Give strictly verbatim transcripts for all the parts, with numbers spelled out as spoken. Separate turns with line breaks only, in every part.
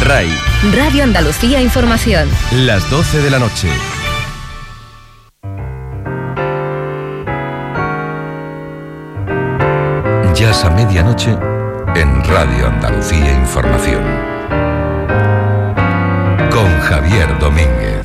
R A I.
Radio Andalucía Información.
Las doce de la noche.
Jazz a medianoche en Radio Andalucía Información. Con Javier Domínguez.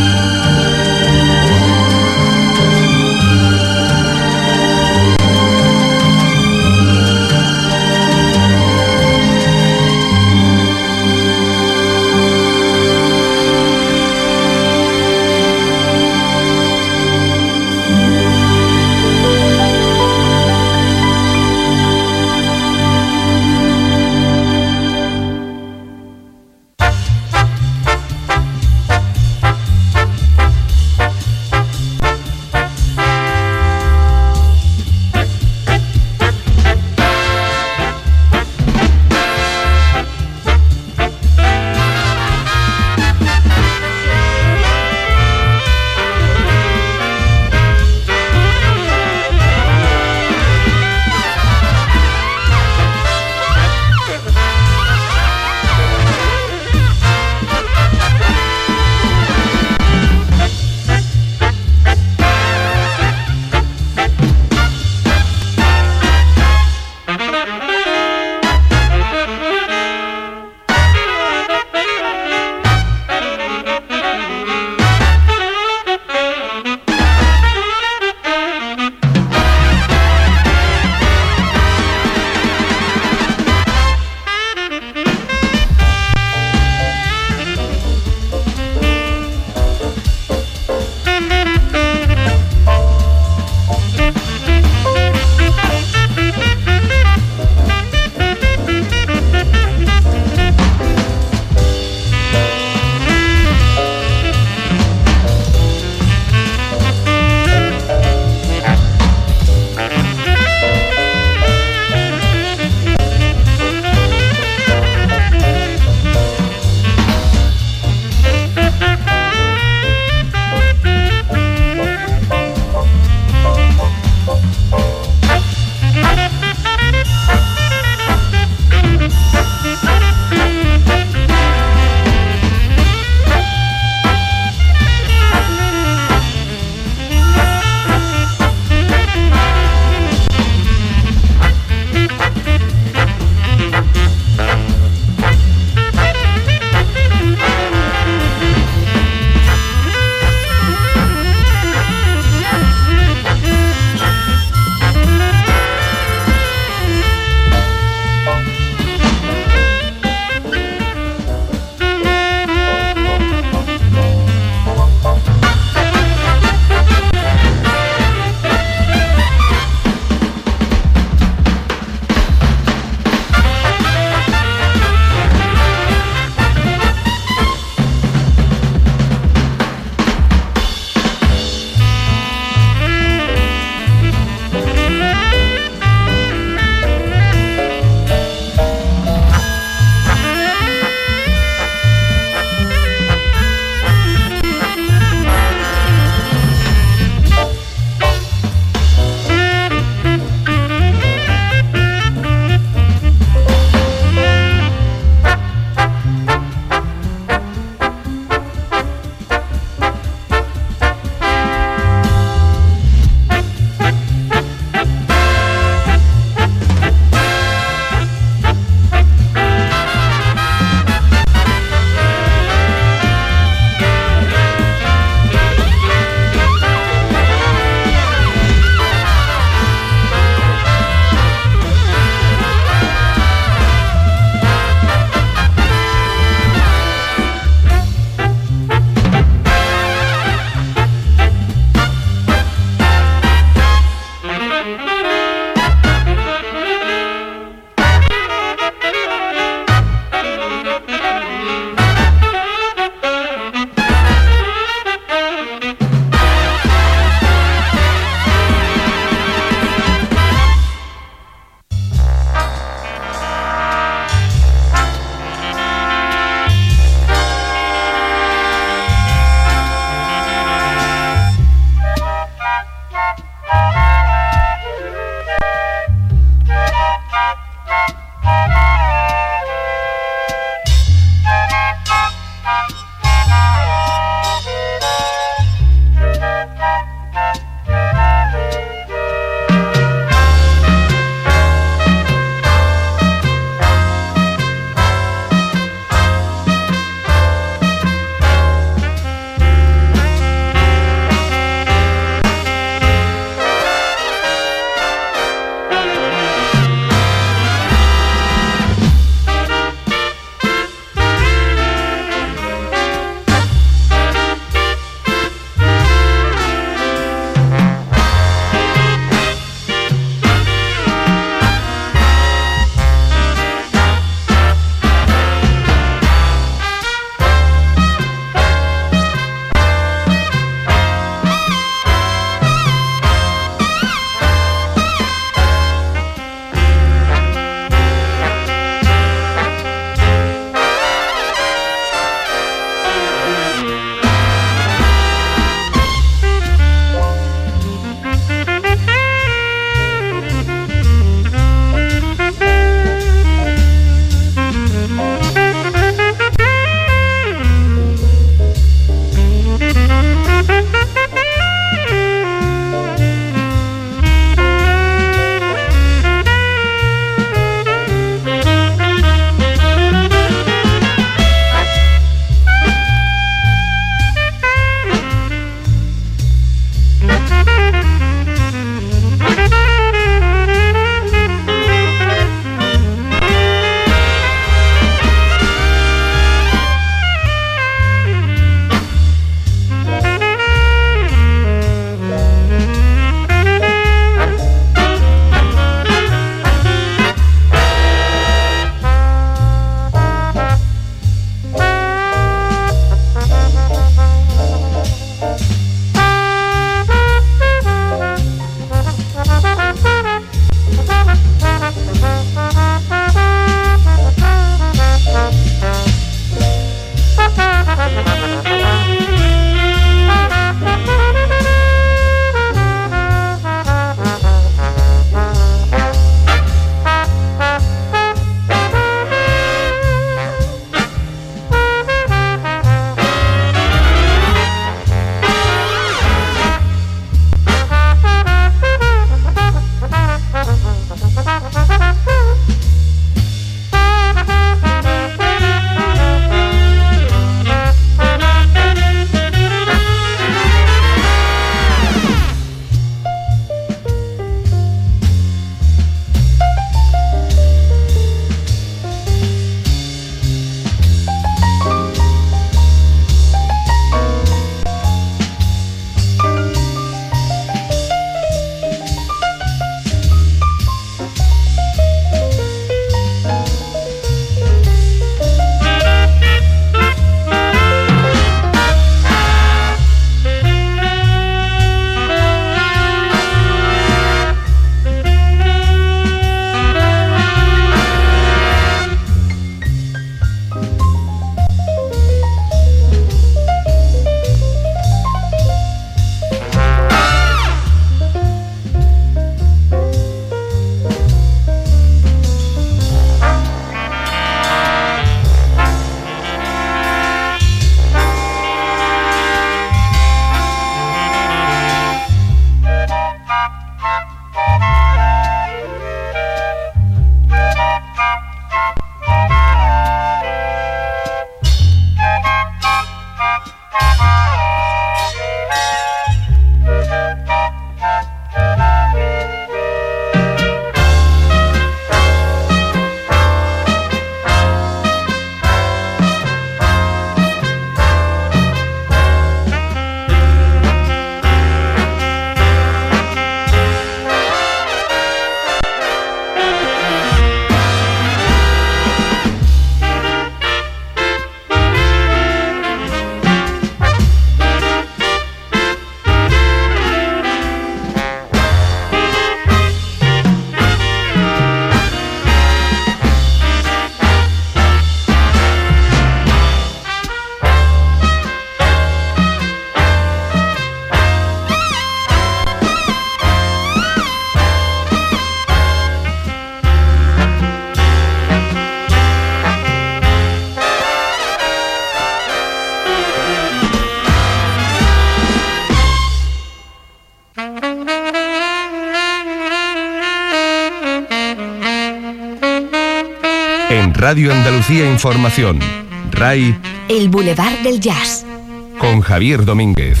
Radio Andalucía Información. R A I.
El Boulevard del Jazz.
Con Javier Domínguez.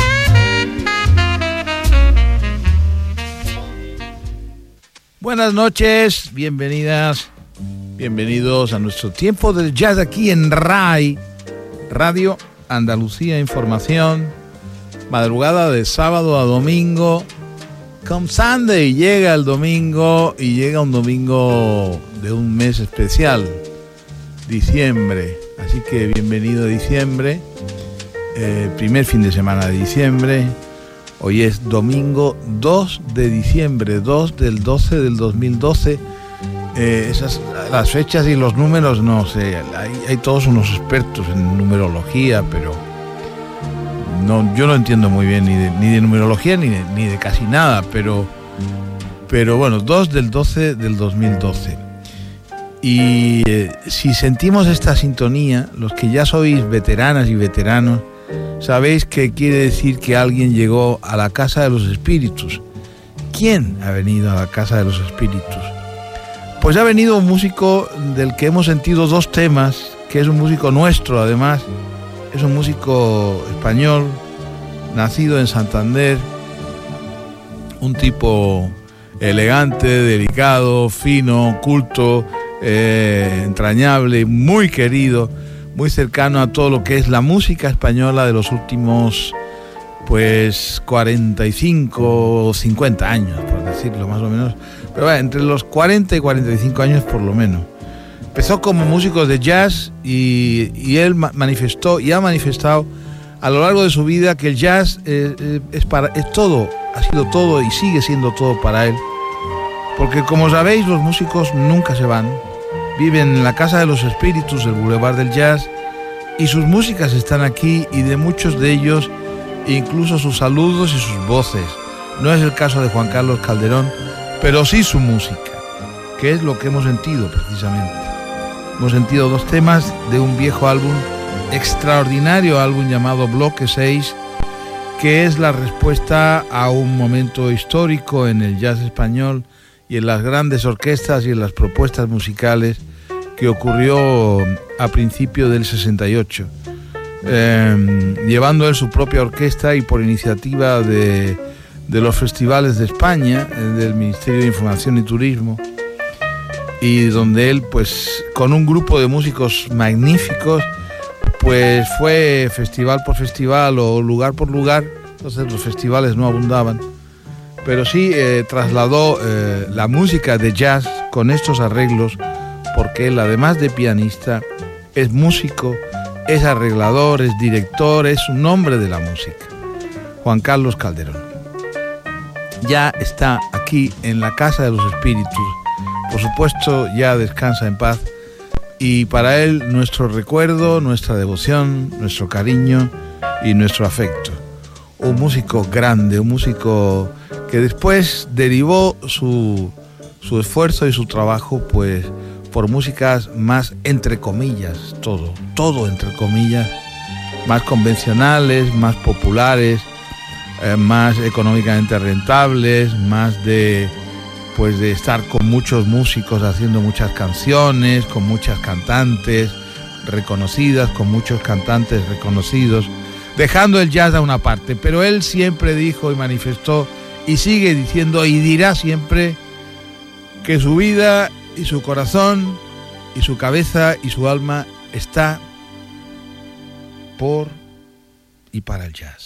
Buenas noches, bienvenidas, bienvenidos a nuestro tiempo del jazz aquí en R A I, Radio Andalucía Información, madrugada de sábado a domingo. Come Sunday, llega el domingo y llega un domingo de un mes especial, diciembre. Así que bienvenido a diciembre, eh, primer fin de semana de diciembre. Hoy es domingo dos de diciembre, dos del doce del dos mil doce. Eh, esas, las fechas y los números, no sé, hay, hay todos unos expertos en numerología, pero no, yo no entiendo muy bien ni de, ni de numerología ni de, ni de casi nada, pero, pero bueno, dos del doce del dos mil doce. Y eh, si sentimos esta sintonía, los que ya sois veteranas y veteranos, sabéis que quiere decir que alguien llegó a la Casa de los Espíritus. ¿Quién ha venido a la Casa de los Espíritus? Pues ha venido un músico del que hemos sentido dos temas, que es un músico nuestro además, es un músico español, nacido en Santander, un tipo elegante, delicado, fino, culto, eh, entrañable, muy querido, muy cercano a todo lo que es la música española de los últimos, pues, cuarenta y cinco o cincuenta años, por decirlo más o menos. Pero bueno, entre los cuarenta y cuarenta y cinco años por lo menos. Empezó como músico de jazz y, y él manifestó y ha manifestado a lo largo de su vida que el jazz eh, es, para, es todo, ha sido todo y sigue siendo todo para él. Porque como sabéis, los músicos nunca se van. Viven en la Casa de los Espíritus, el Boulevard del Jazz, y sus músicas están aquí y de muchos de ellos, incluso sus saludos y sus voces. No es el caso de Juan Carlos Calderón, pero sí su música, que es lo que hemos sentido precisamente. Hemos sentido dos temas de un viejo álbum, extraordinario álbum llamado Bloque seis, que es la respuesta a un momento histórico en el jazz español y en las grandes orquestas y en las propuestas musicales que ocurrió a principios del sesenta y ocho, eh, llevando él su propia orquesta y por iniciativa de, de los festivales de España, eh, del Ministerio de Información y Turismo, y donde él, pues, con un grupo de músicos magníficos, pues fue festival por festival o lugar por lugar. Entonces los festivales no abundaban, pero sí eh, trasladó eh, la música de jazz con estos arreglos, porque él, además de pianista, es músico, es arreglador, es director, es un hombre de la música. Juan Carlos Calderón ya está aquí en la Casa de los Espíritus. Por supuesto, ya descansa en paz, y para él nuestro recuerdo, nuestra devoción, nuestro cariño y nuestro afecto. Un músico grande, un músico que después derivó su, su esfuerzo y su trabajo, pues, por músicas más, entre comillas, todo, todo entre comillas, más convencionales, más populares, eh, más económicamente rentables, más de, pues, de estar con muchos músicos haciendo muchas canciones, con muchas cantantes reconocidas, con muchos cantantes reconocidos, dejando el jazz a una parte. Pero él siempre dijo y manifestó y sigue diciendo y dirá siempre que su vida y su corazón y su cabeza y su alma está por y para el jazz.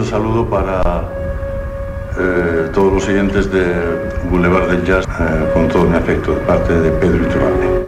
caluroso saludo para eh, todos los oyentes de Boulevard del Jazz, eh, con todo mi afecto, de parte de Pedro Iturralde.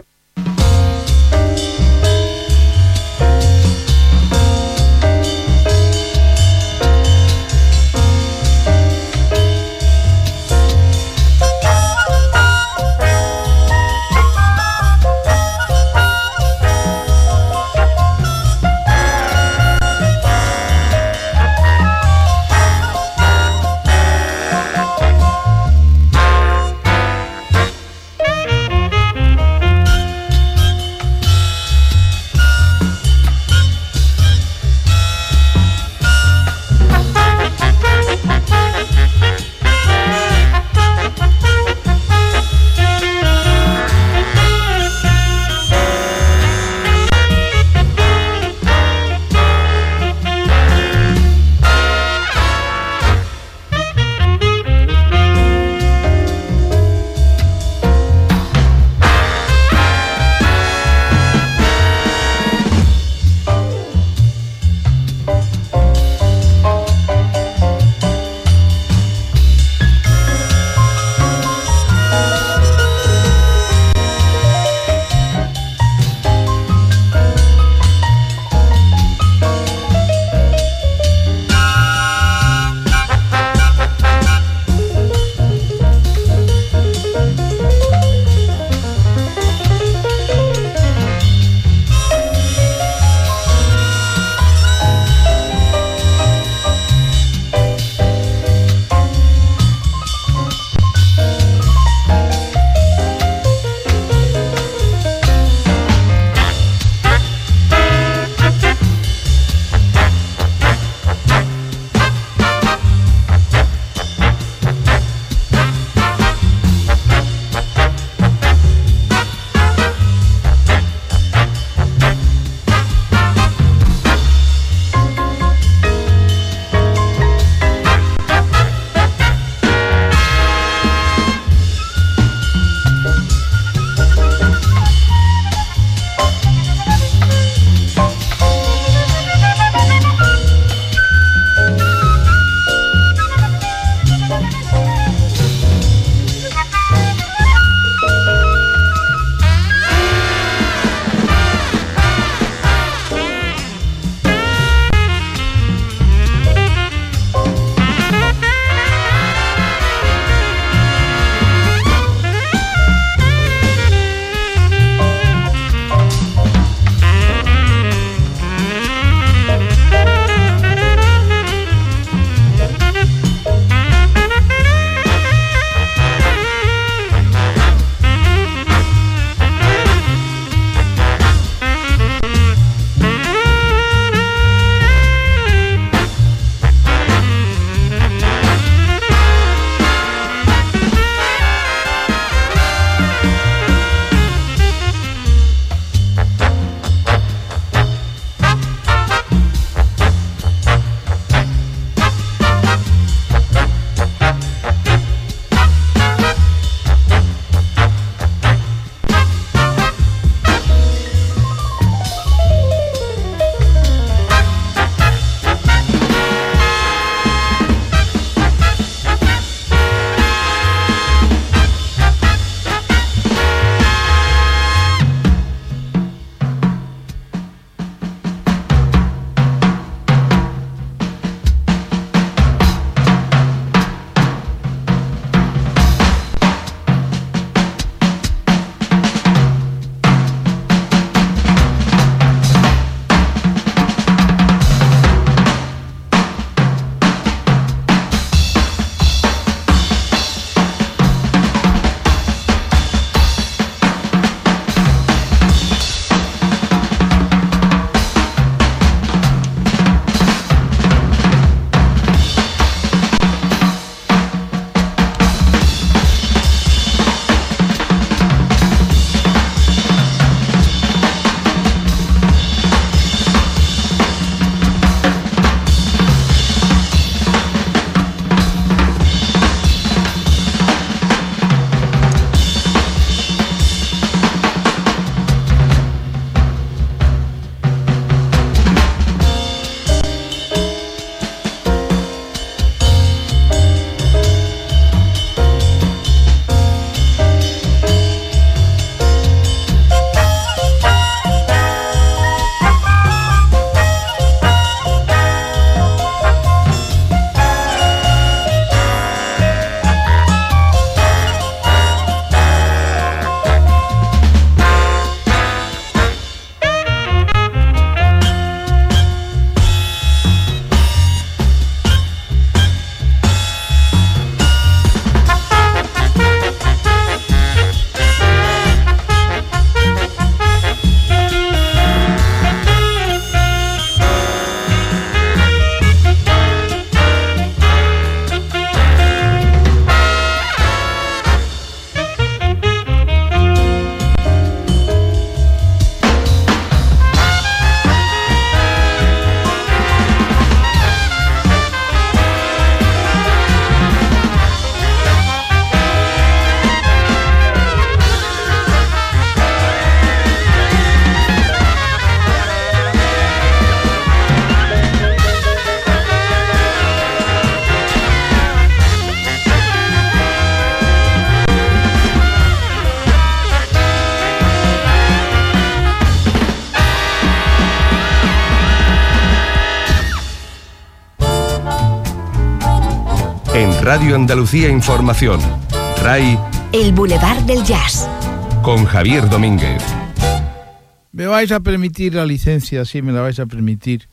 Radio Andalucía Información. R A I.
El Boulevard del Jazz.
Con Javier Domínguez.
Me vais a permitir la licencia, sí, me la vais a permitir,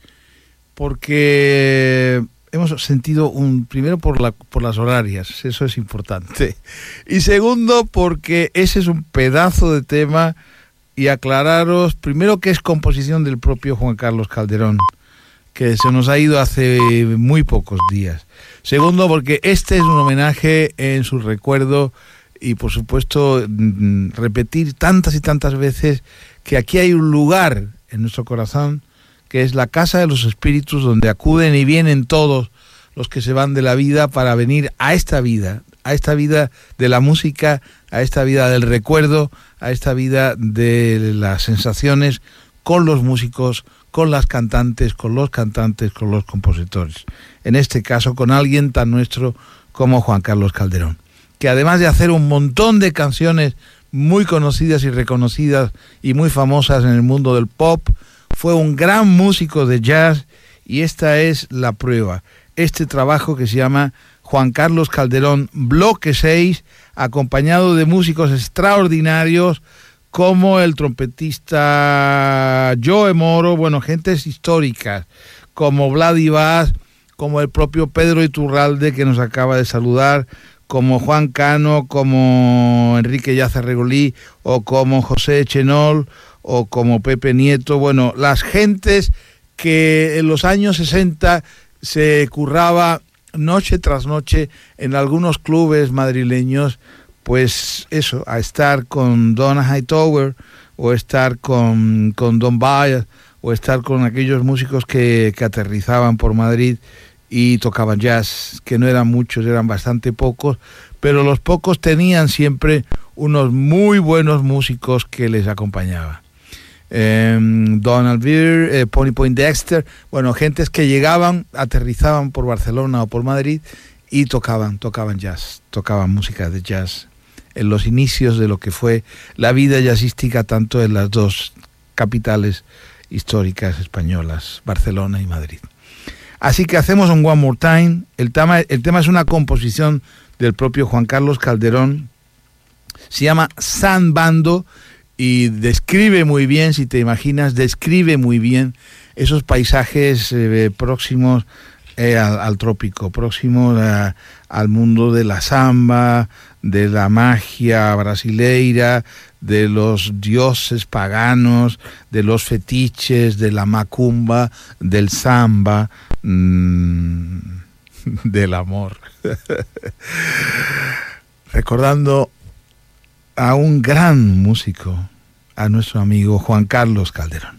porque hemos sentido un, primero por la por las horarias, eso es importante, y segundo porque ese es un pedazo de tema, y aclararos primero que es composición del propio Juan Carlos Calderón, que se nos ha ido hace muy pocos días. Segundo, porque este es un homenaje en su recuerdo y, por supuesto, repetir tantas y tantas veces que aquí hay un lugar en nuestro corazón que es la casa de los espíritus, donde acuden y vienen todos los que se van de la vida para venir a esta vida, a esta vida de la música, a esta vida del recuerdo, a esta vida de las sensaciones con los músicos, con las cantantes, con los cantantes, con los compositores. En este caso, con alguien tan nuestro como Juan Carlos Calderón, que además de hacer un montón de canciones muy conocidas y reconocidas y muy famosas en el mundo del pop, fue un gran músico de jazz, y esta es la prueba. Este trabajo que se llama Juan Carlos Calderón Bloque seis, acompañado de músicos extraordinarios como el trompetista Joe Moro, bueno, gentes históricas, como Vladi Vaz, como el propio Pedro Iturralde, que nos acaba de saludar, como Juan Cano, como Enrique Yazarregolí, o como José Echenol, o como Pepe Nieto. Bueno, las gentes que en los años sesenta se curraba noche tras noche en algunos clubes madrileños, pues eso, a estar con Don Hightower, o estar con, con Don Baez, o estar con aquellos músicos que, que aterrizaban por Madrid y tocaban jazz, que no eran muchos, eran bastante pocos, pero los pocos tenían siempre unos muy buenos músicos que les acompañaban. Eh, Donald Byrd, eh, Pony Poindexter, bueno, gentes que llegaban, aterrizaban por Barcelona o por Madrid y tocaban, tocaban jazz, tocaban música de jazz, en los inicios de lo que fue la vida jazzística tanto en las dos capitales históricas españolas, Barcelona y Madrid. Así que hacemos un One More Time. El tema, el tema es una composición del propio Juan Carlos Calderón, se llama San Bando, y describe muy bien, si te imaginas, describe muy bien esos paisajes eh, próximos eh, al, al trópico, próximos a, al mundo de la samba, de la magia brasileira, de los dioses paganos, de los fetiches, de la macumba, del samba, mmm, del amor. Recordando a un gran músico, a nuestro amigo Juan Carlos Calderón.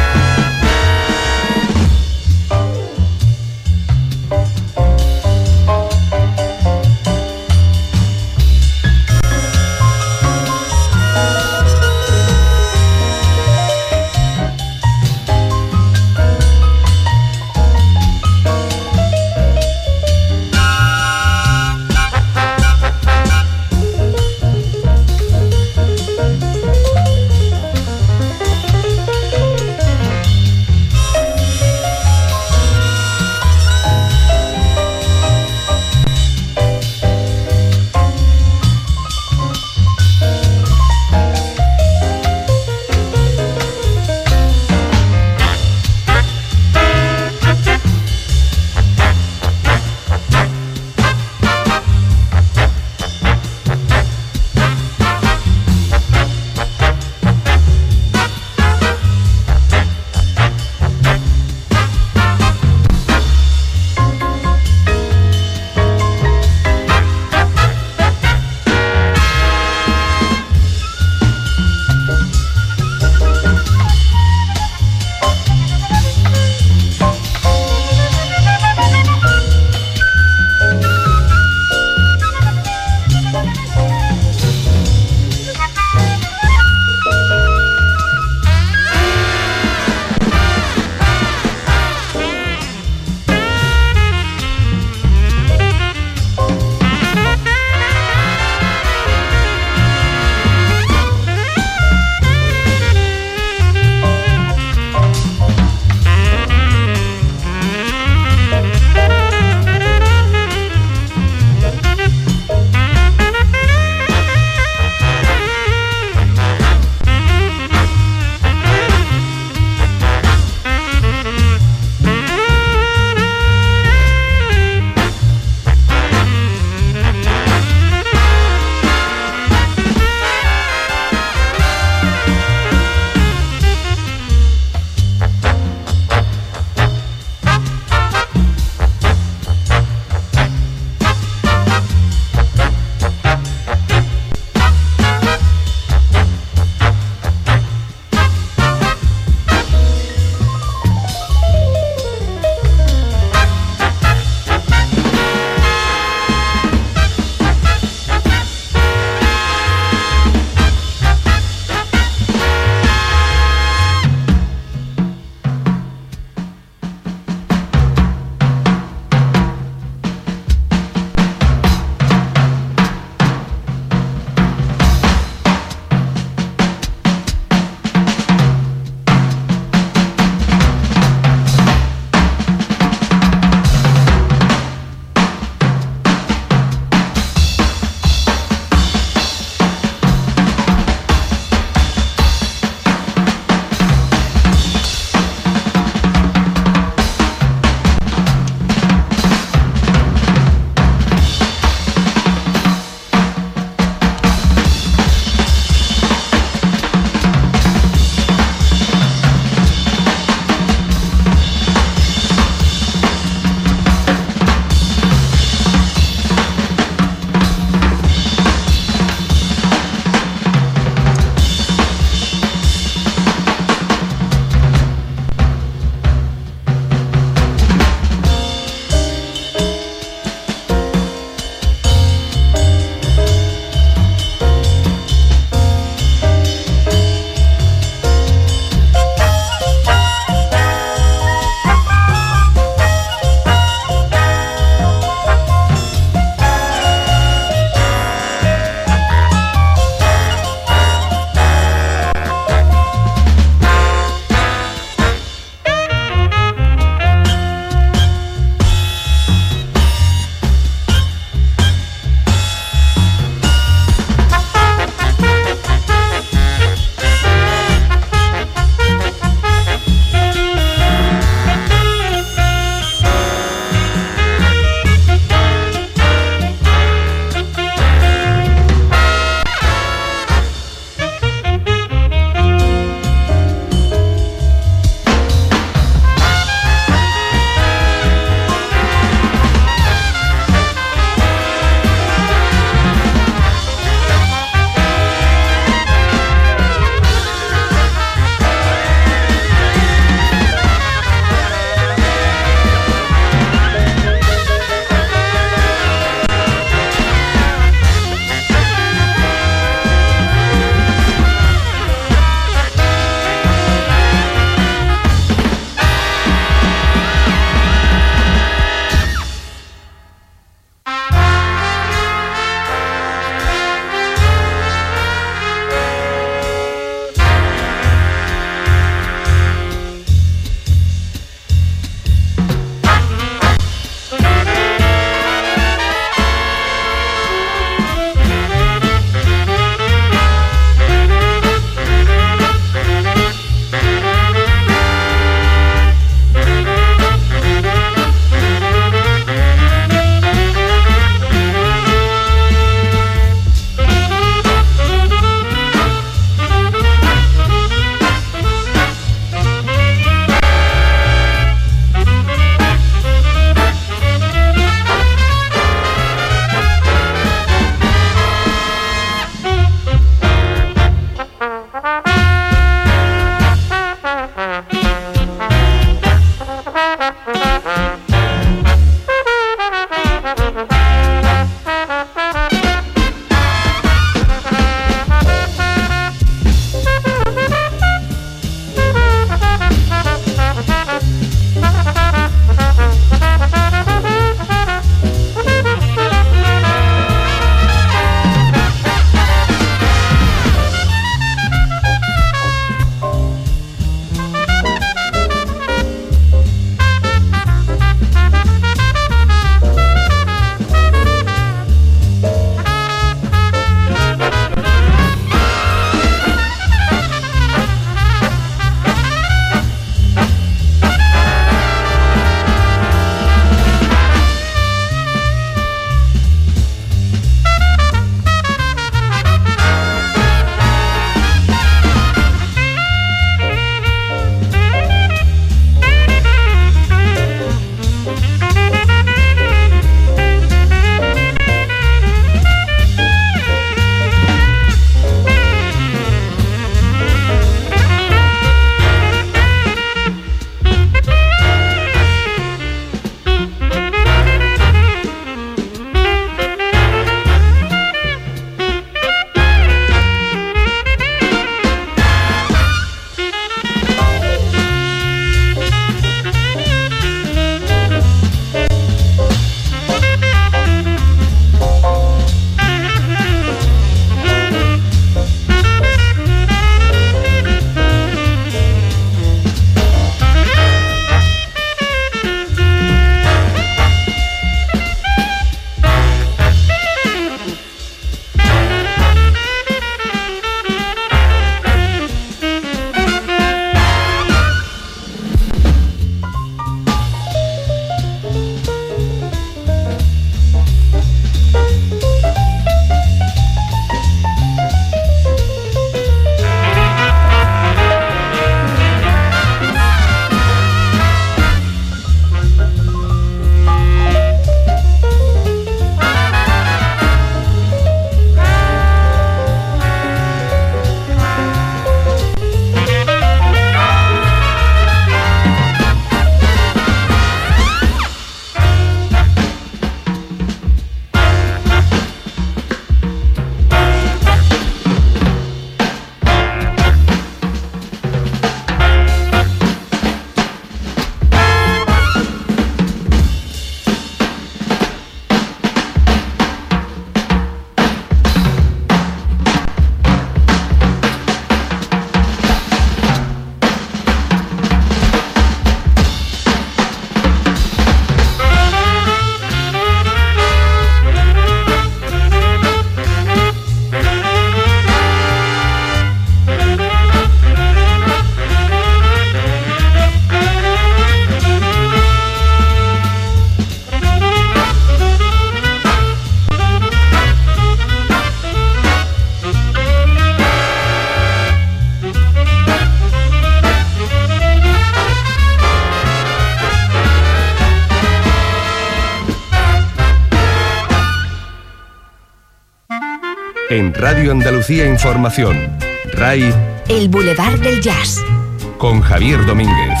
En Radio Andalucía Información, R A I,
El Boulevard del Jazz,
con Javier Domínguez.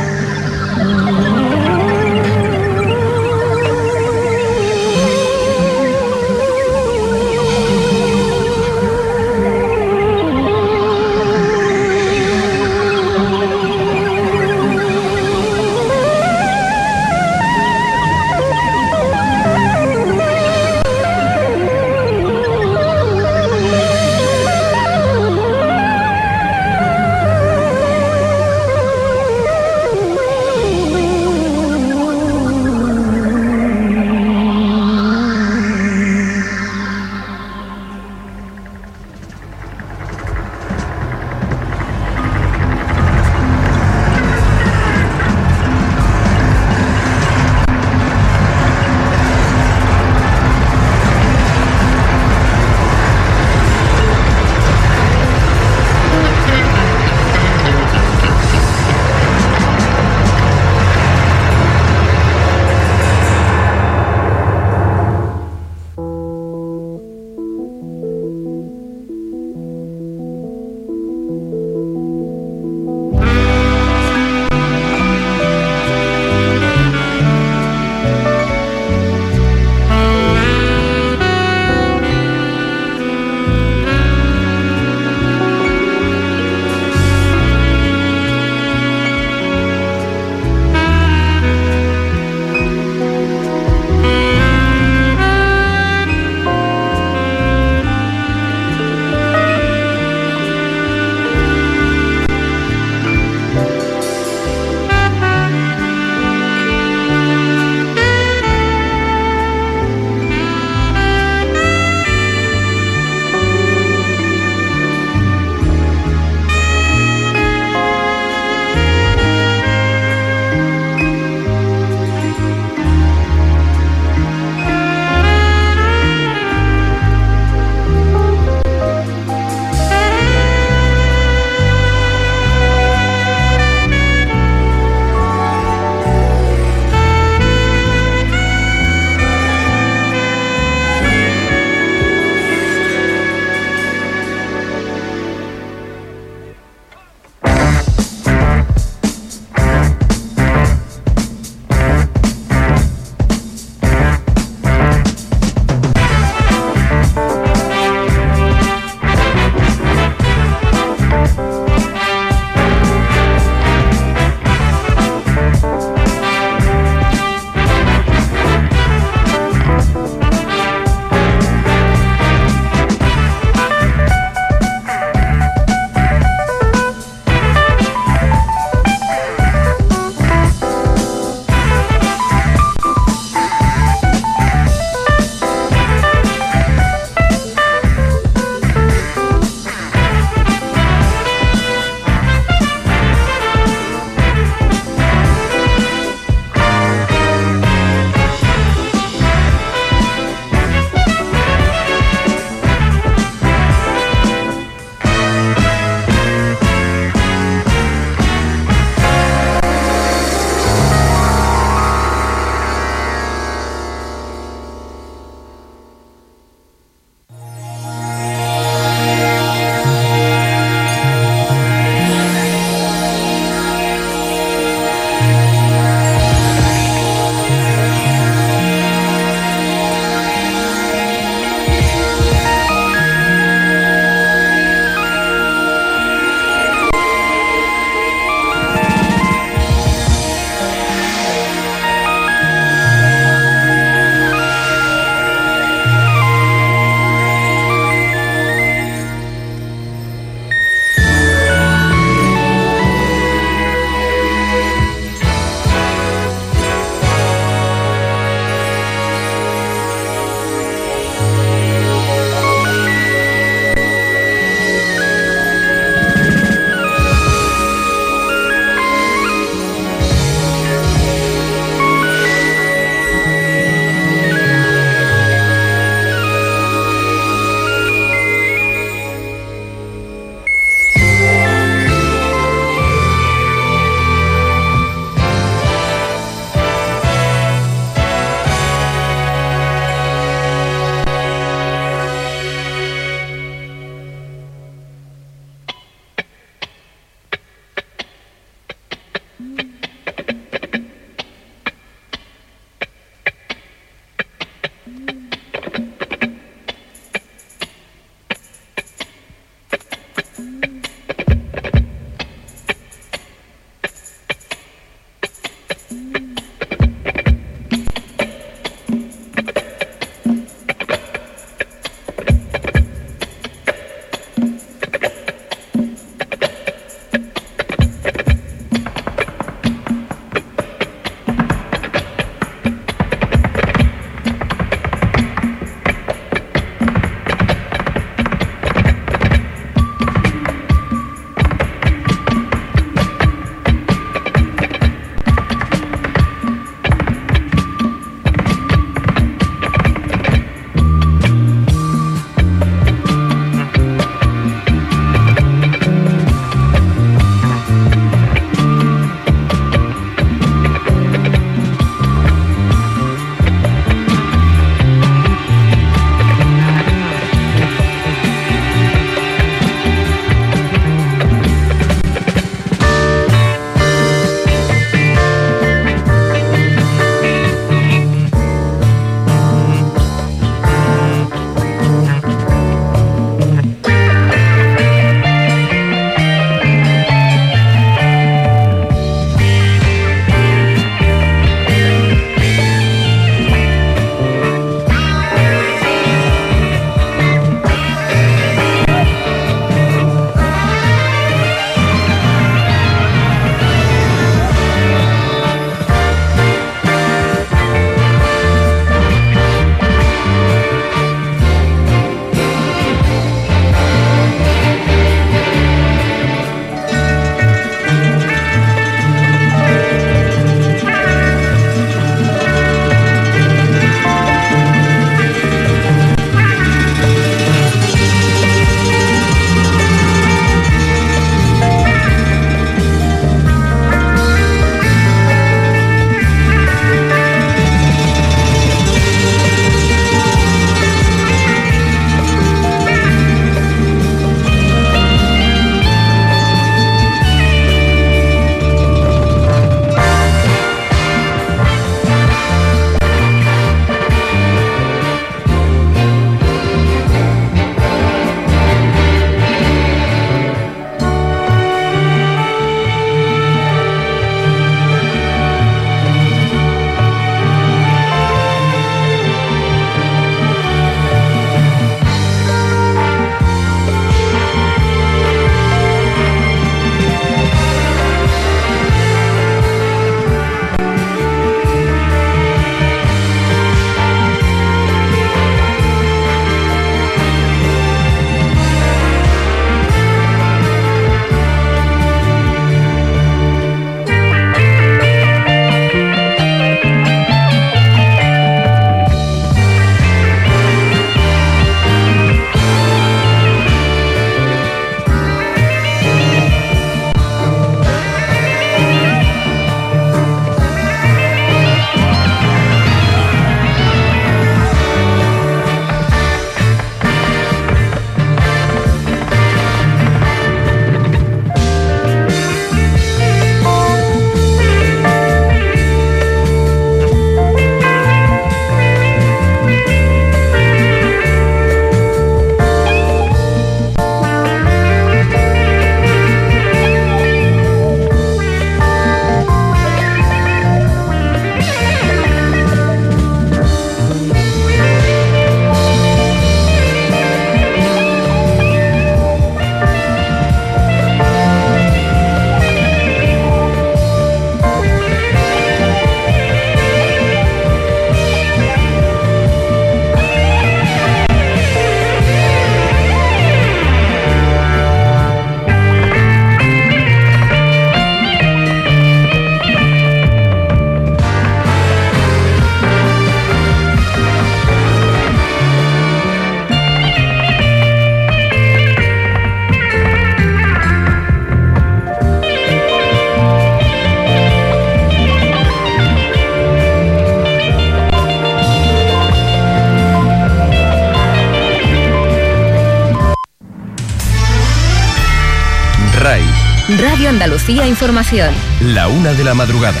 Radio Andalucía Información.
La una de la madrugada.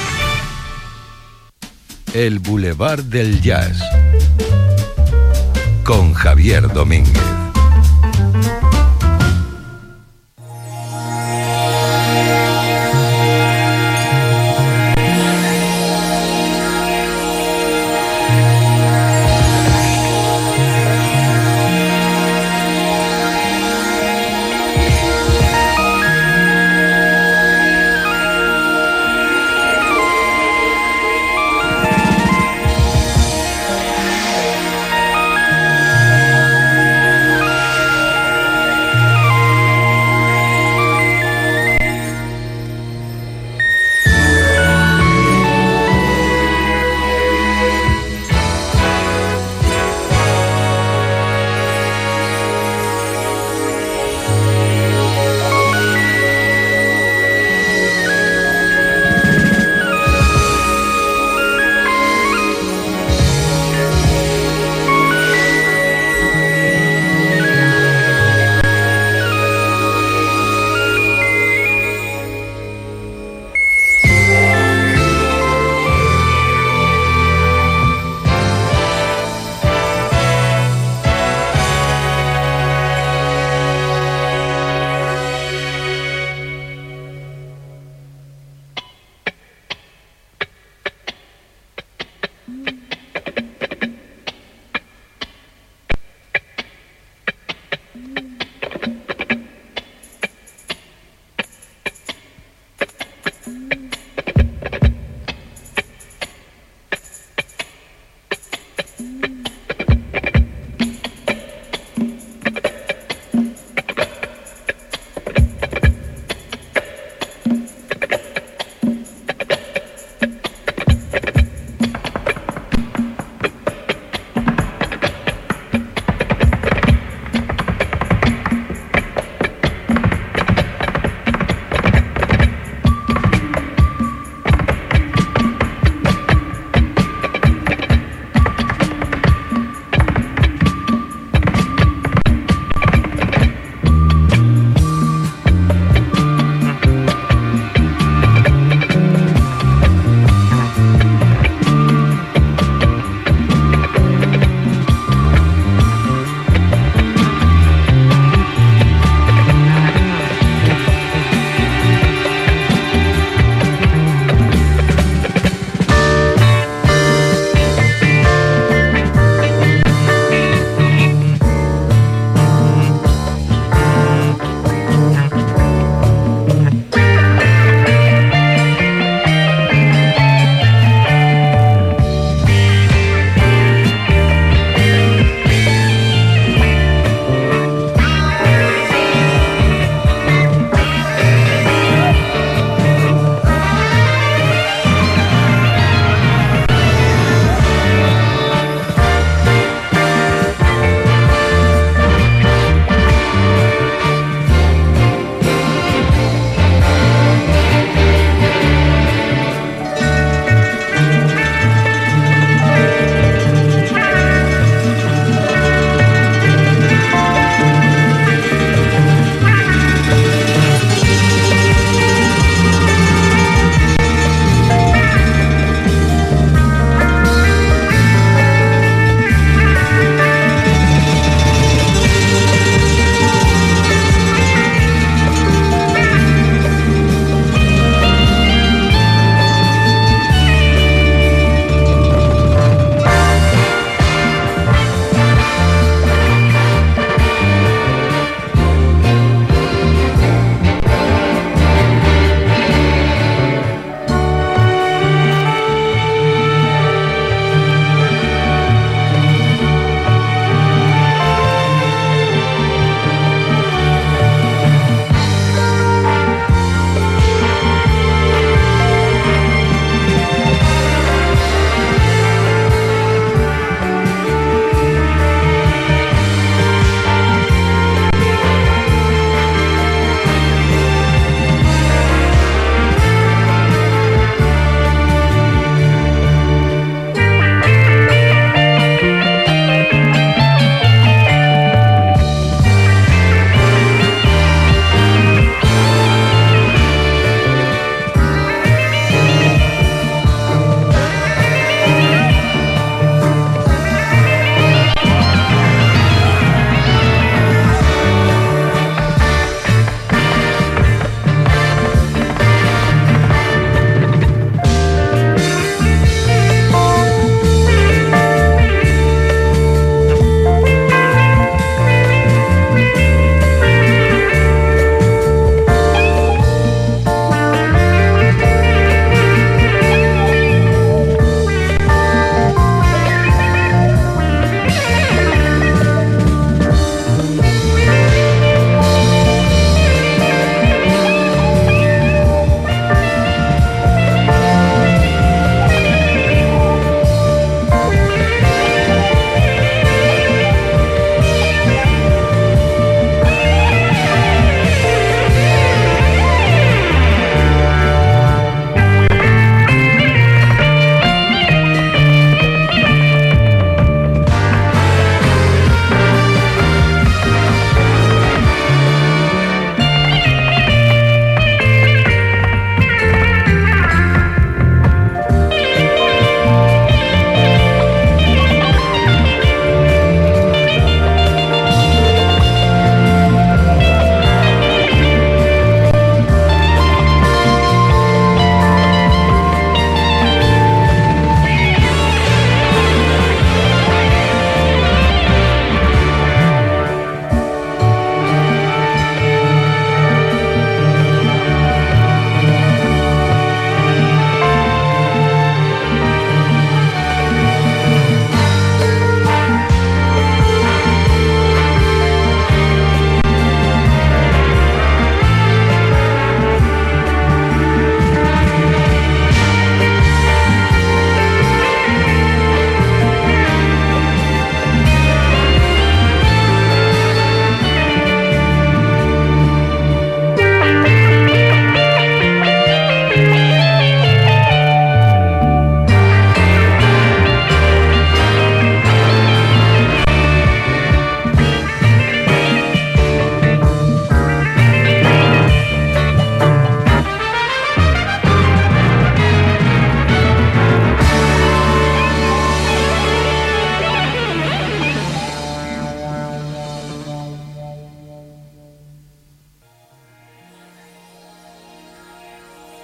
El Boulevard del Jazz. Con Javier Domínguez.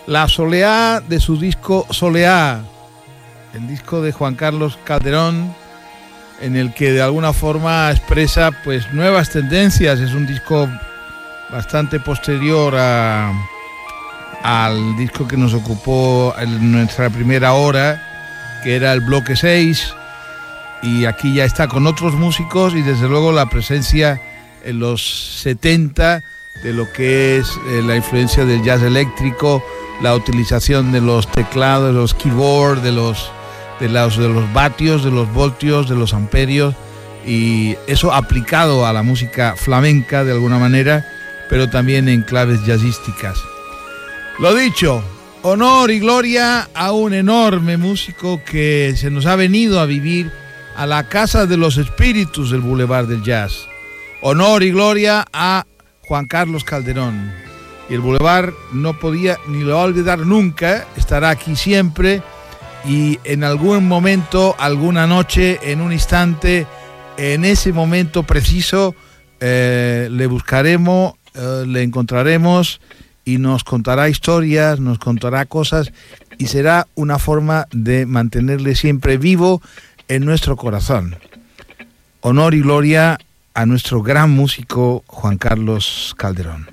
La Soleá de su disco Soleá, el disco de Juan Carlos Calderón, en el que de alguna forma expresa pues nuevas tendencias. Es un disco bastante posterior a, al disco que nos ocupó en nuestra primera hora, que era el bloque seis, y aquí ya está con otros músicos y desde luego la presencia en los setenta de lo que es eh, la influencia del jazz eléctrico, la utilización de los teclados, de los keyboards, de los, de los, de los vatios, de los voltios, de los amperios, y eso aplicado a la música flamenca de alguna manera, pero también en claves jazzísticas. Lo dicho, honor y gloria a un enorme músico que se nos ha venido a vivir a la Casa de los Espíritus del Boulevard del Jazz. Honor y gloria a Juan Carlos Calderón. Y el Boulevard no podía ni lo va a olvidar nunca, estará aquí siempre, y en algún momento, alguna noche, en un instante, en ese momento preciso, eh, le buscaremos, eh, le encontraremos y nos contará historias, nos contará cosas, y será una forma de mantenerle siempre vivo en nuestro corazón. Honor y gloria a nuestro gran músico Juan Carlos Calderón.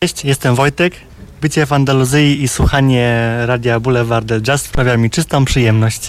Cześć, jestem Wojtek. Bycie w Andaluzji i słuchanie radia Boulevard del Jazz sprawia mi czystą przyjemność.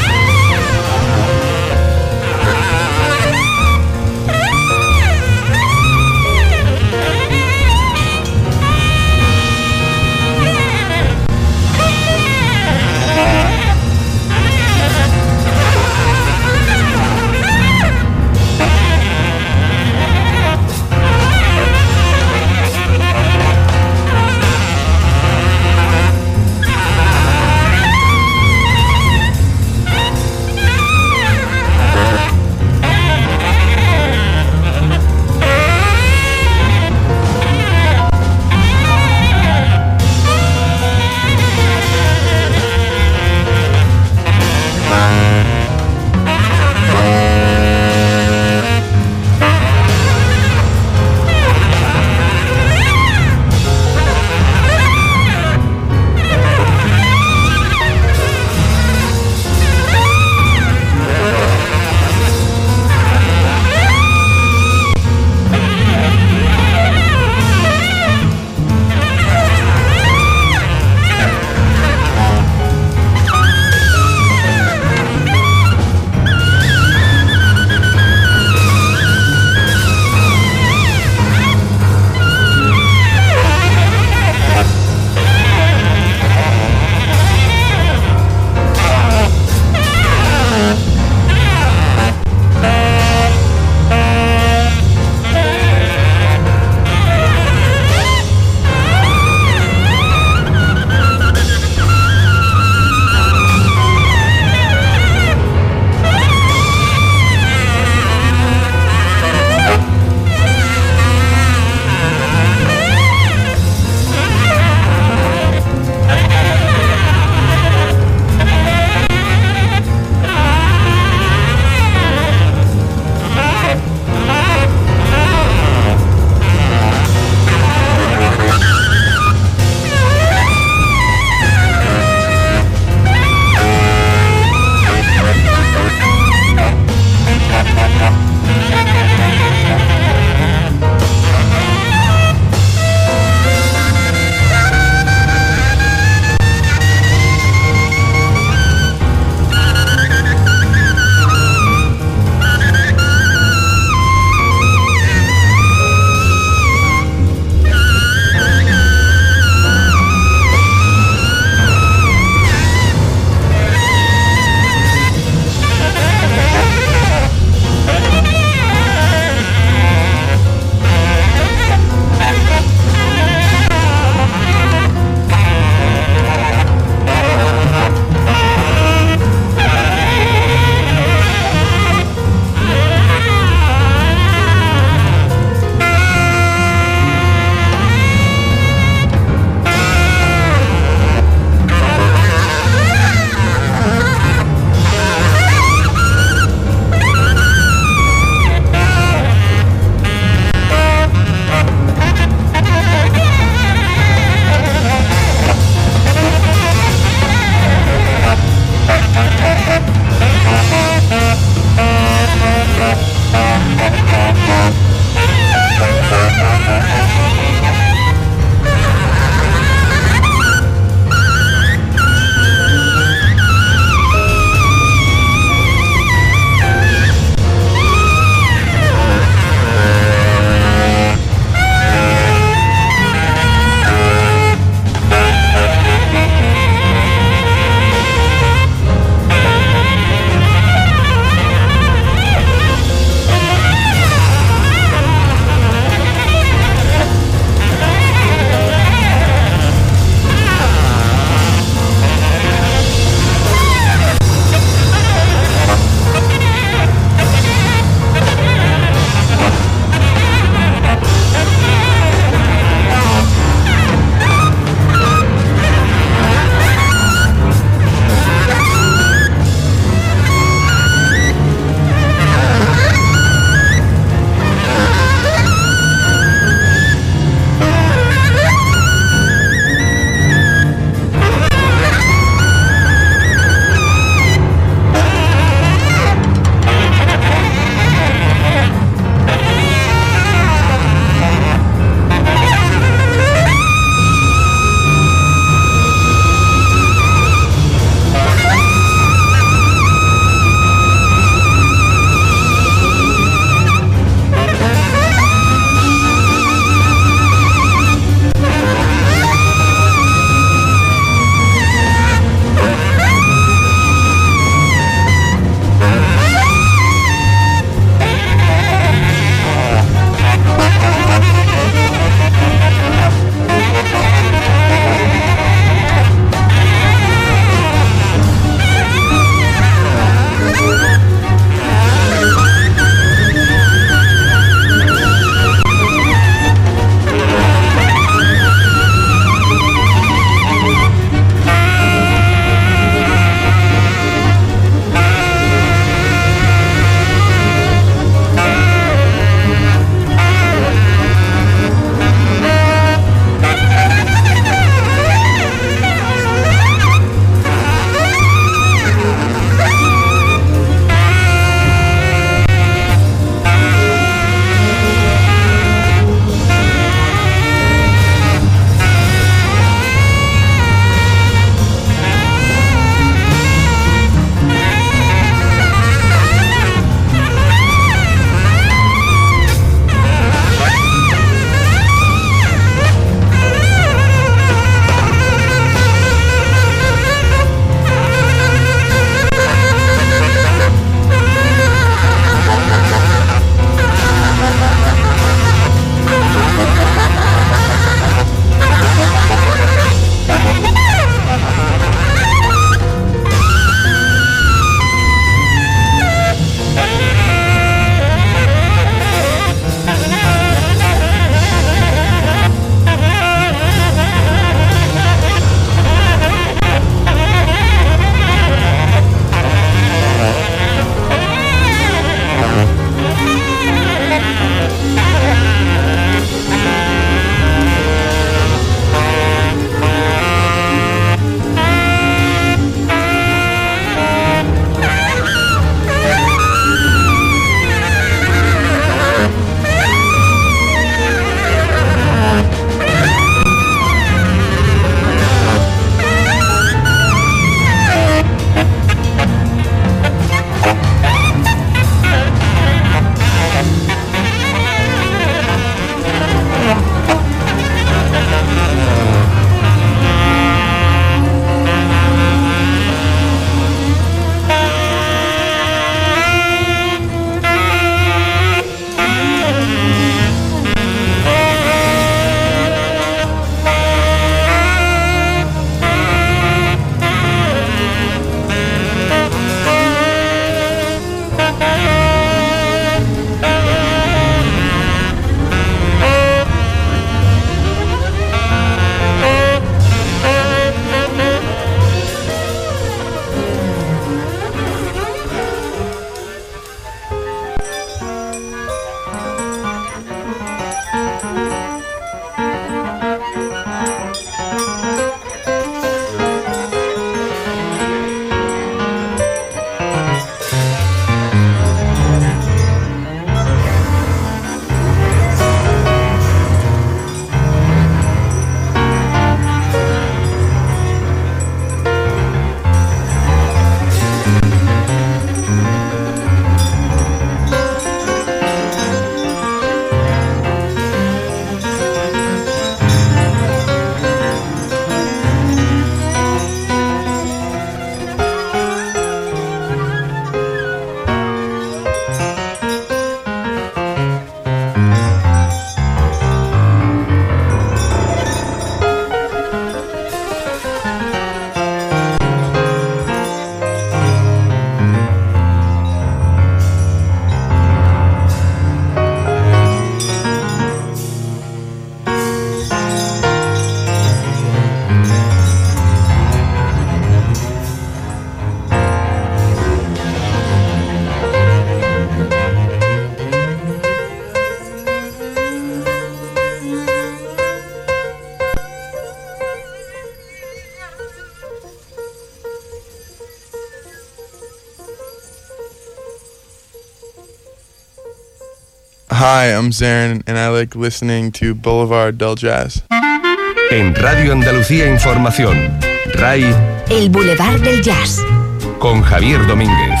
Hi, I'm Zarin, and I like listening to Boulevard del Jazz.
En Radio Andalucía Información, R A I,
El Boulevard del Jazz,
con Javier Domínguez.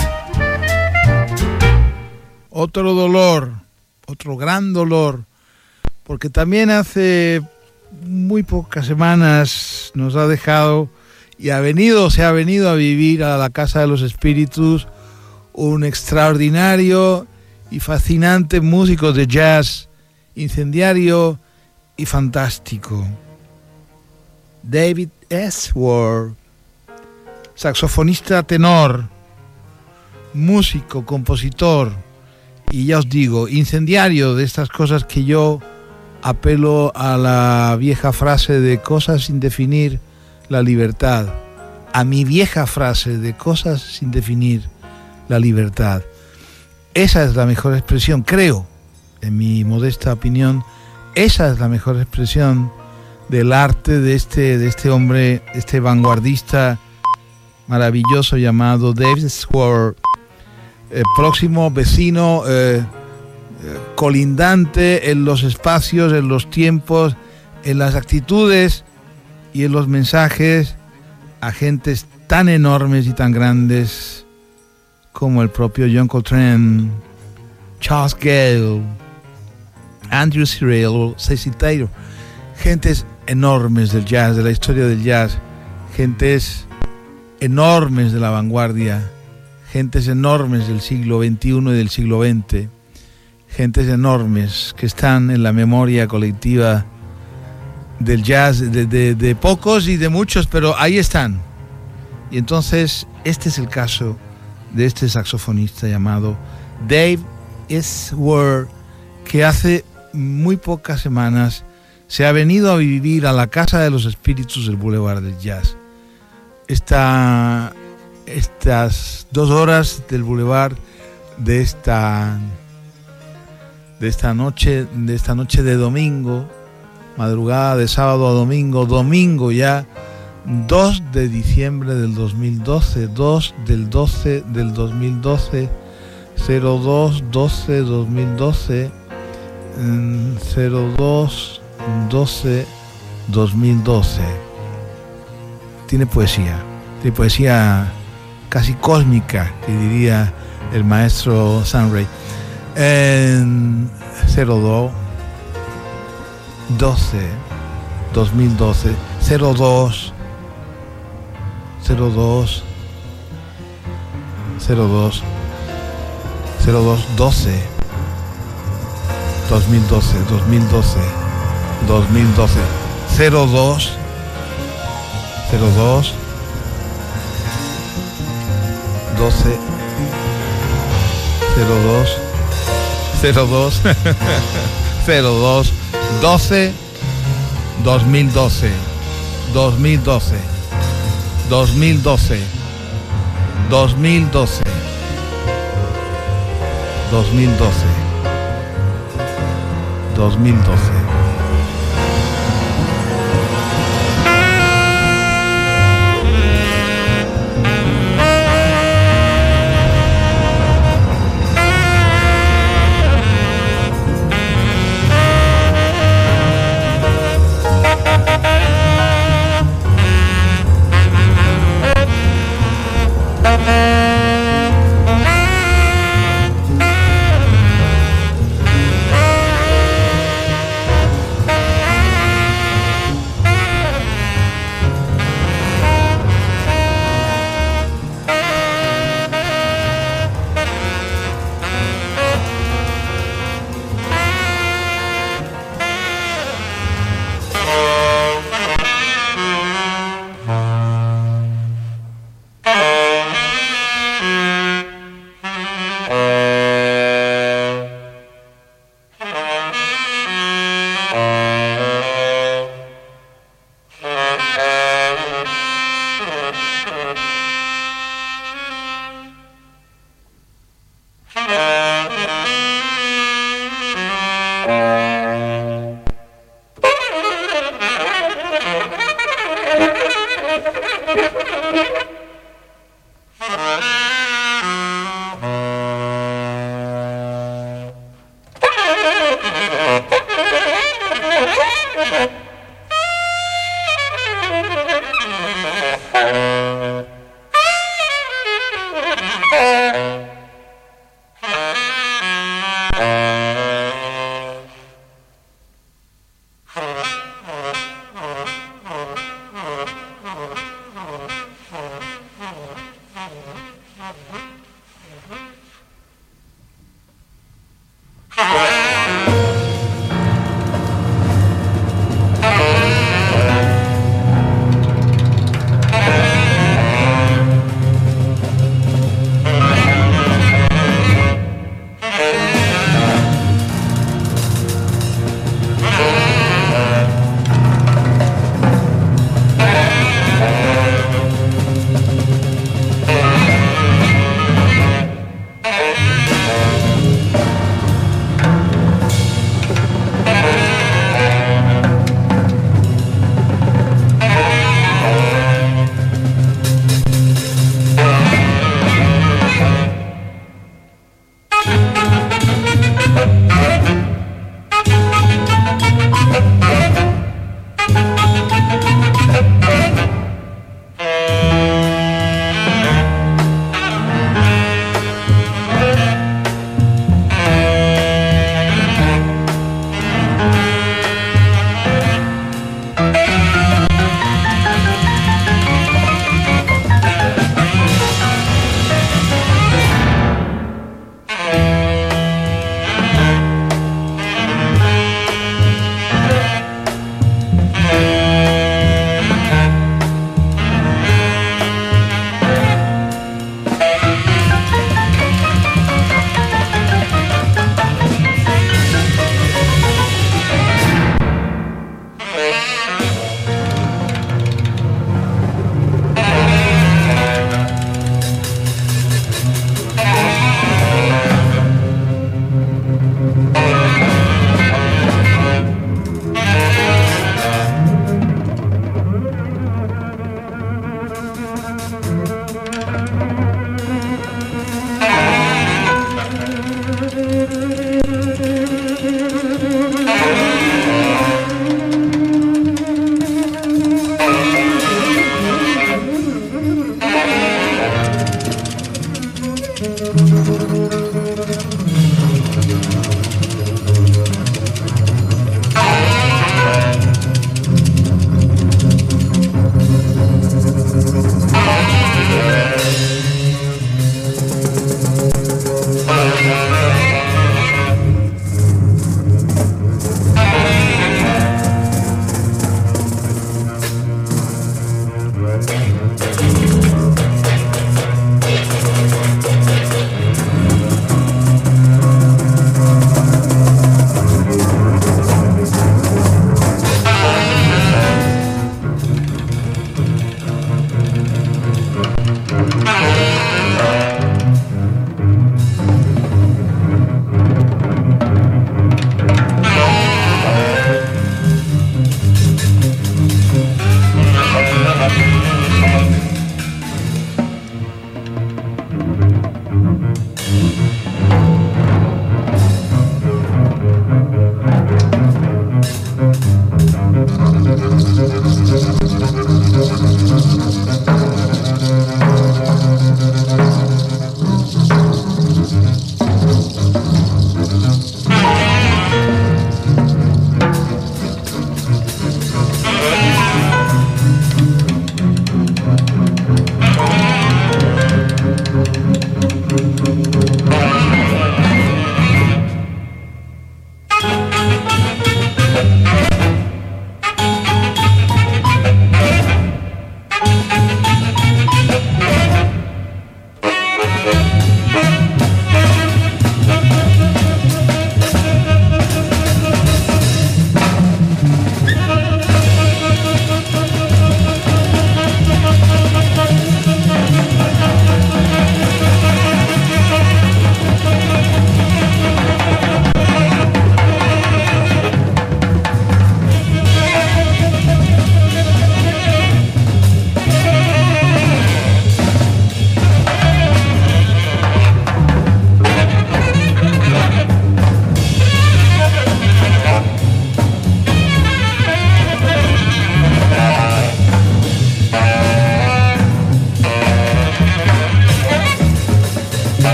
Otro dolor, otro gran dolor, porque también hace muy pocas semanas nos ha dejado y ha venido, se ha venido a vivir a la Casa de los Espíritus un extraordinario y fascinante músico de jazz, incendiario y fantástico. David Ellsworth, saxofonista tenor, músico, compositor y ya os digo, incendiario, de estas cosas que yo apelo a la vieja frase de cosas sin definir la libertad, a mi vieja frase de cosas sin definir la libertad. Esa es la mejor expresión, creo, en mi modesta opinión, esa es la mejor expresión del arte de este, de este hombre, este vanguardista maravilloso llamado David Ellsworth, eh, próximo vecino, eh, eh, colindante en los espacios, en los tiempos, en las actitudes y en los mensajes a gentes tan enormes y tan grandes como el propio John Coltrane, Charles Gale, Andrew Cyril, Cecil Taylor, gentes enormes del jazz, de la historia del jazz, gentes enormes de la vanguardia, gentes enormes del siglo veintiuno y del siglo veinte, gentes enormes que están en la memoria colectiva del jazz, de, de, de pocos y de muchos, pero ahí están. Y entonces este es el caso de este saxofonista llamado Dave Ellsworth, que hace muy pocas semanas se ha venido a vivir a la Casa de los Espíritus del Boulevard del Jazz. Esta, estas dos horas del Boulevard de esta, de esta noche, de esta noche de domingo, madrugada de sábado a domingo, domingo ya, dos de diciembre del dos mil doce, dos del doce del dos mil doce, cero dos doce dos mil doce, cero dos doce dos mil doce. Tiene poesía, tiene poesía casi cósmica, que diría el maestro Sunray. En cero dos doce dos mil doce, cero dos cero dos cero dos cero dos doce dos mil doce dos mil doce dos mil doce cero dos cero dos doce cero dos cero dos cero dos doce dos mil doce dos mil doce dos mil doce dos mil doce dos mil doce dos mil doce.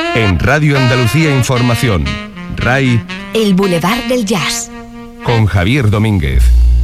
En Radio Andalucía Información, R A I,
El Boulevard del Jazz,
con Javier Domínguez.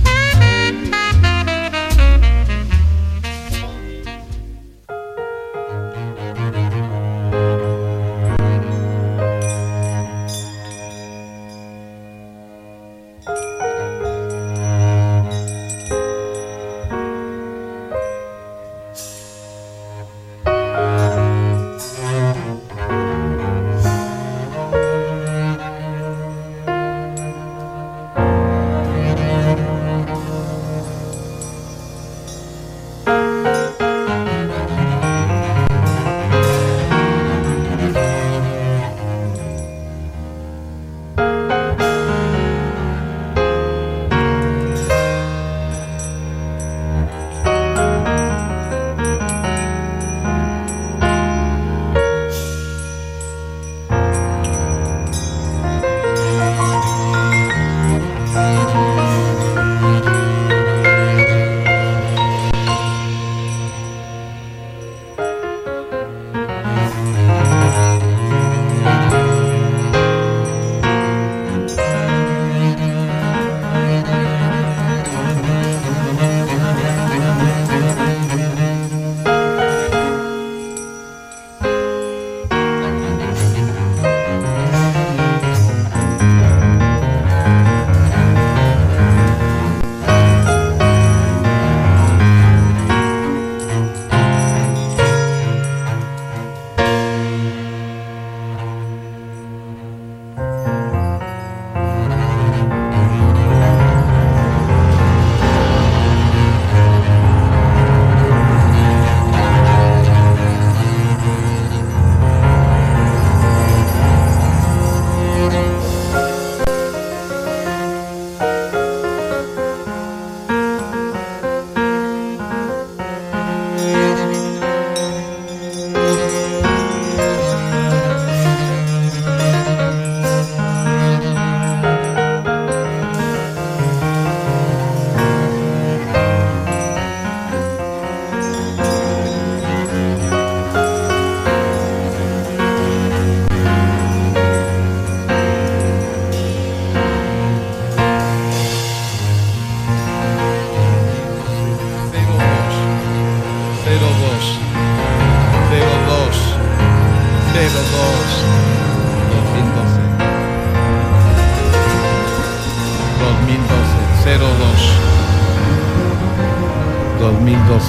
dos mil doce.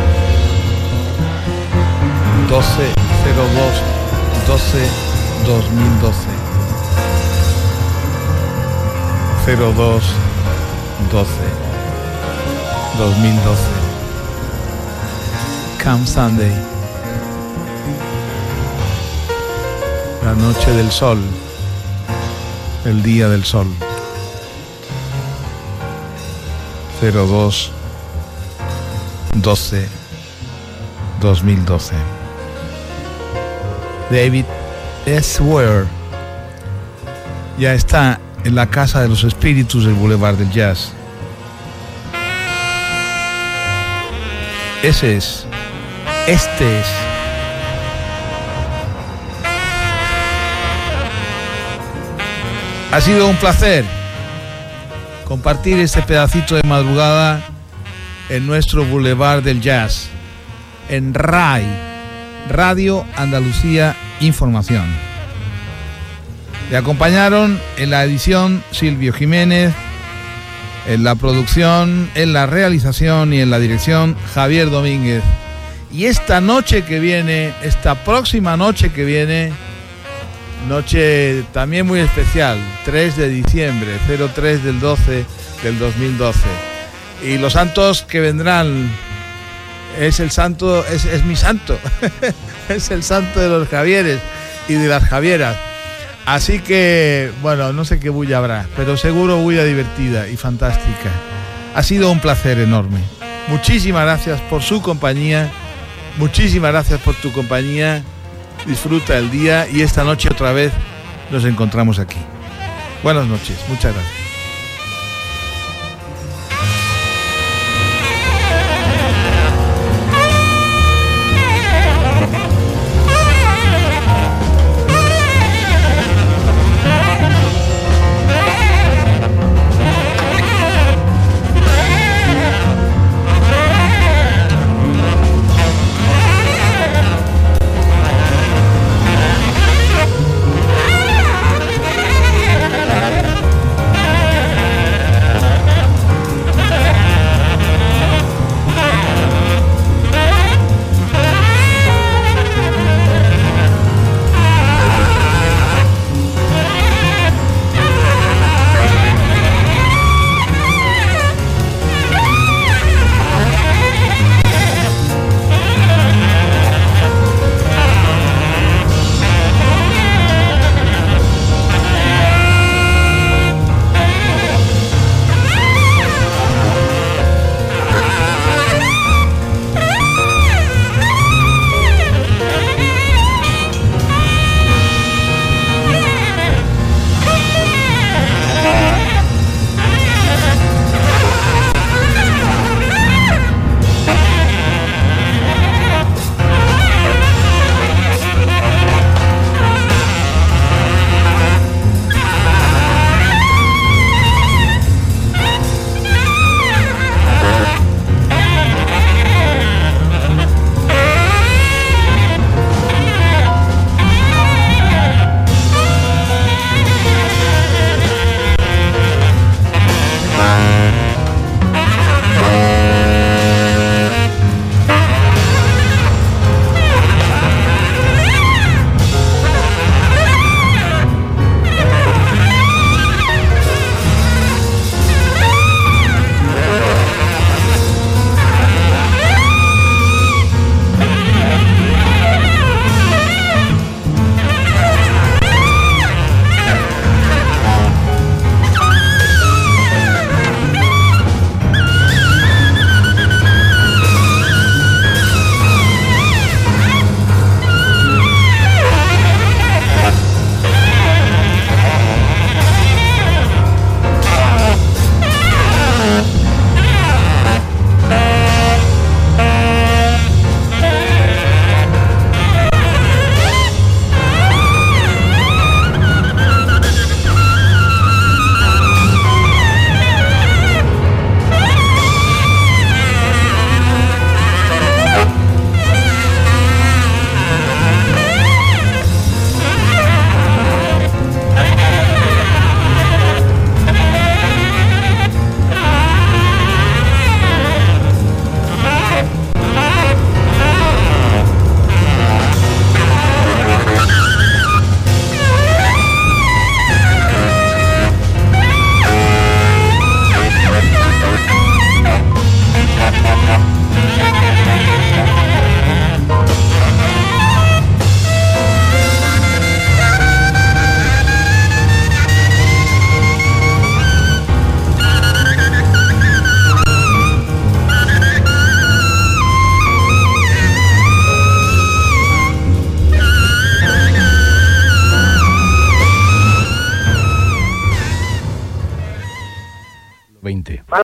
doce cero dos doce dos mil doce. cero dos doce dos mil doce. Come Sunday. La noche del sol. El día del sol. cero dos doce dos mil doce. David S. Ware ya está en la Casa de los Espíritus del Boulevard del Jazz. Ese es, este es. Ha sido un placer compartir este pedacito de madrugada en nuestro Boulevard del Jazz, en R A I, Radio Andalucía Información. Le acompañaron en la edición Silvio Jiménez, en la producción, en la realización y en la dirección Javier Domínguez. Y esta noche que viene, esta próxima noche que viene, noche también muy especial, tres de diciembre, cero tres del doce del dos mil doce. Y los santos que vendrán, es el santo, es, es mi santo, es el santo de los Javieres y de las Javieras. Así que, bueno, no sé qué bulla habrá, pero seguro bulla divertida y fantástica. Ha sido un placer enorme. Muchísimas gracias por su compañía, muchísimas gracias por tu compañía. Disfruta el día y esta noche otra vez nos encontramos aquí. Buenas noches, muchas gracias. veinte.